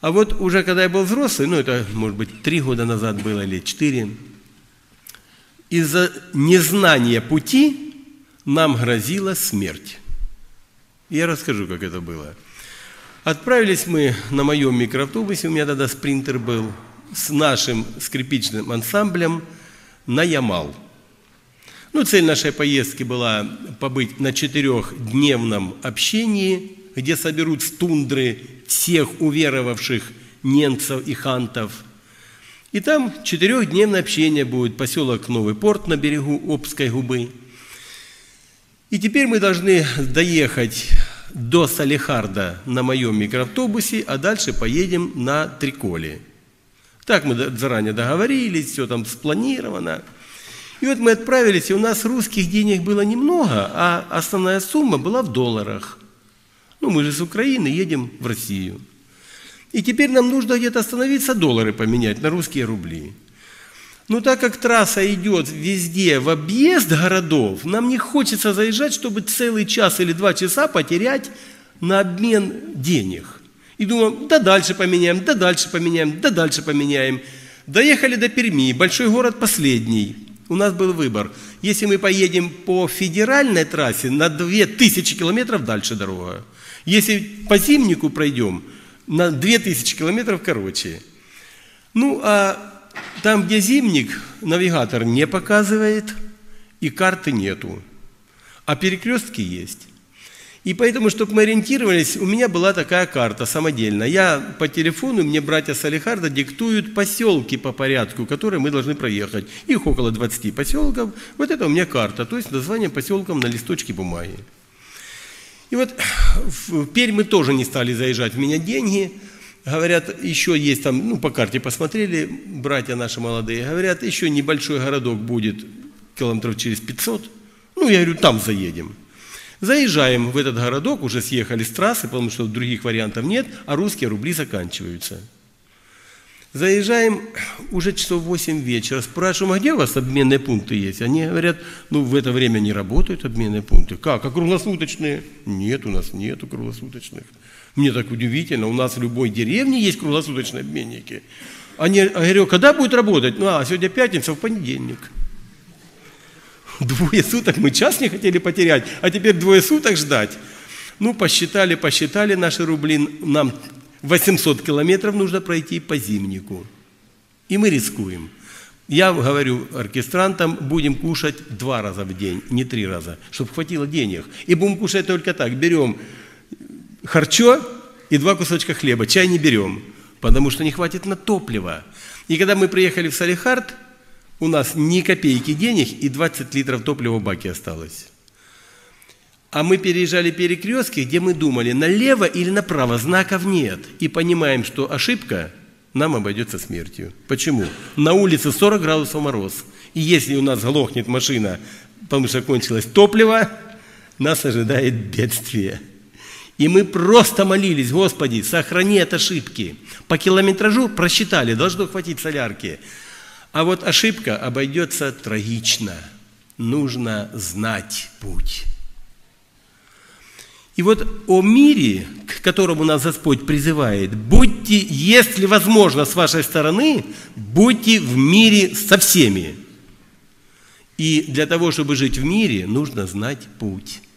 А вот уже когда я был взрослый, ну это, может быть, 3 года назад было или 4, из-за незнания пути нам грозила смерть. Я расскажу, как это было. Отправились мы на моем микроавтобусе, у меня тогда спринтер был, с нашим скрипичным ансамблем на Ямал. Ну, цель нашей поездки была побыть на 4-дневном общении, где соберут с тундры всех уверовавших немцев и хантов. И там 4-дневное общение будет, поселок Новый Порт на берегу Обской губы. И теперь мы должны доехать до Салехарда на моем микроавтобусе, а дальше поедем на Триколе. Так мы заранее договорились, все там спланировано. И вот мы отправились, и у нас русских денег было немного, а основная сумма была в долларах. Ну, мы же с Украины едем в Россию. И теперь нам нужно где-то остановиться, доллары поменять на русские рубли. Но так как трасса идет везде в объезд городов, нам не хочется заезжать, чтобы целый час или 2 часа потерять на обмен денег. И думаем, да дальше поменяем, да дальше поменяем, да дальше поменяем. Доехали до Перми, большой город последний. У нас был выбор. Если мы поедем по федеральной трассе, на 2000 километров дальше дорога. Если по Зимнику пройдем, на 2000 километров короче. Ну, а там, где Зимник, навигатор не показывает, и карты нету. А перекрестки есть. И поэтому, чтобы мы ориентировались, у меня была такая карта самодельная. Я по телефону, мне братья Салехарда диктуют поселки по порядку, которые мы должны проехать. Их около 20 поселков. Вот это у меня карта, то есть название поселков на листочке бумаги. И вот в Пермь мы тоже не стали заезжать, менять деньги. Говорят, еще есть там, ну, по карте посмотрели, братья наши молодые, говорят, еще небольшой городок будет километров через 500. Ну, я говорю, там заедем. Заезжаем в этот городок, уже съехали с трассы, потому что других вариантов нет, а русские рубли заканчиваются. Заезжаем, уже часов 8 вечера, спрашиваем, а где у вас обменные пункты есть? Они говорят, ну, в это время не работают обменные пункты. Как? А круглосуточные? Нет, у нас нету круглосуточных. Мне так удивительно, у нас в любой деревне есть круглосуточные обменники. Я говорю, когда будет работать? Ну, сегодня пятница, в понедельник. 2 суток, мы час не хотели потерять, а теперь 2 суток ждать. Ну, посчитали наши рубли, нам 800 километров нужно пройти по Зимнику. И мы рискуем. Я говорю оркестрантам, будем кушать 2 раза в день, не 3 раза, чтобы хватило денег. И будем кушать только так, берем харчо и 2 кусочка хлеба, чай не берем, потому что не хватит на топливо. И когда мы приехали в Салехард, у нас ни копейки денег и 20 литров топлива в баке осталось. А мы переезжали перекрестки, где мы думали, налево или направо, знаков нет. И понимаем, что ошибка нам обойдется смертью. Почему? На улице 40 градусов мороз. И если у нас глохнет машина, потому что кончилось топливо, нас ожидает бедствие. И мы просто молились, Господи, сохрани от ошибки. По километражу просчитали, должно хватить солярки. А вот ошибка обойдется трагично. Нужно знать путь. И вот о мире, к которому нас Господь призывает, будьте, если возможно, с вашей стороны, будьте в мире со всеми. И для того, чтобы жить в мире, нужно знать путь.